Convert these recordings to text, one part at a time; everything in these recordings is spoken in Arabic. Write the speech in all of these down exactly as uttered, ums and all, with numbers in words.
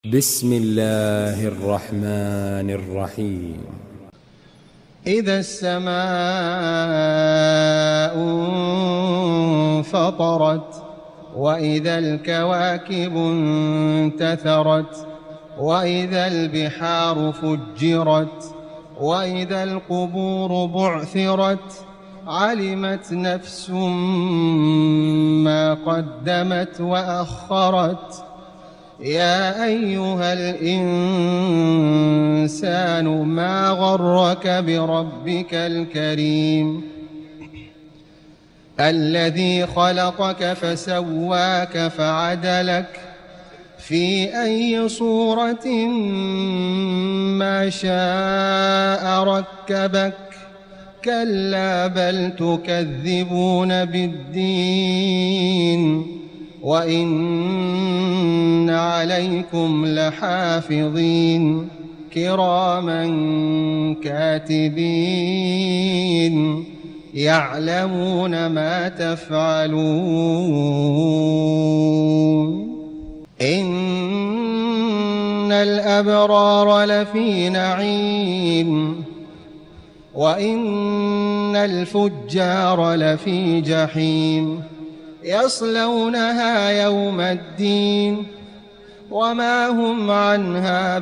بسم الله الرحمن الرحيم. إذا السماء انفطرت وإذا الكواكب انتثرت وإذا البحار فجرت وإذا القبور بعثرت علمت نفس ما قدمت وأخرت. يا أيها الإنسان ما غرك بربك الكريم الذي خلقك فسواك فعدلك في أي صورة ما شاء ركبك. كلا بل تكذبون بالدين وإن عليكم لحافظين كراما كاتبين يعلمون ما تفعلون. إن الأبرار لفي نعيم وإن الفجار لفي جحيم يصلونها يوم الدين وما هم عنها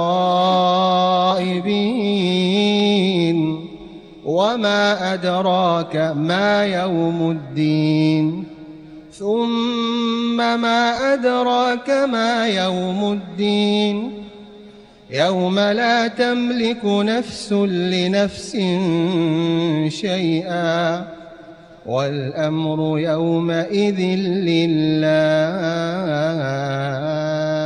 بغائبين. وما أدراك ما يوم الدين ثم ما أدراك ما يوم الدين يوم لا تملك نفس لنفس شيئا والأمر يومئذ لله.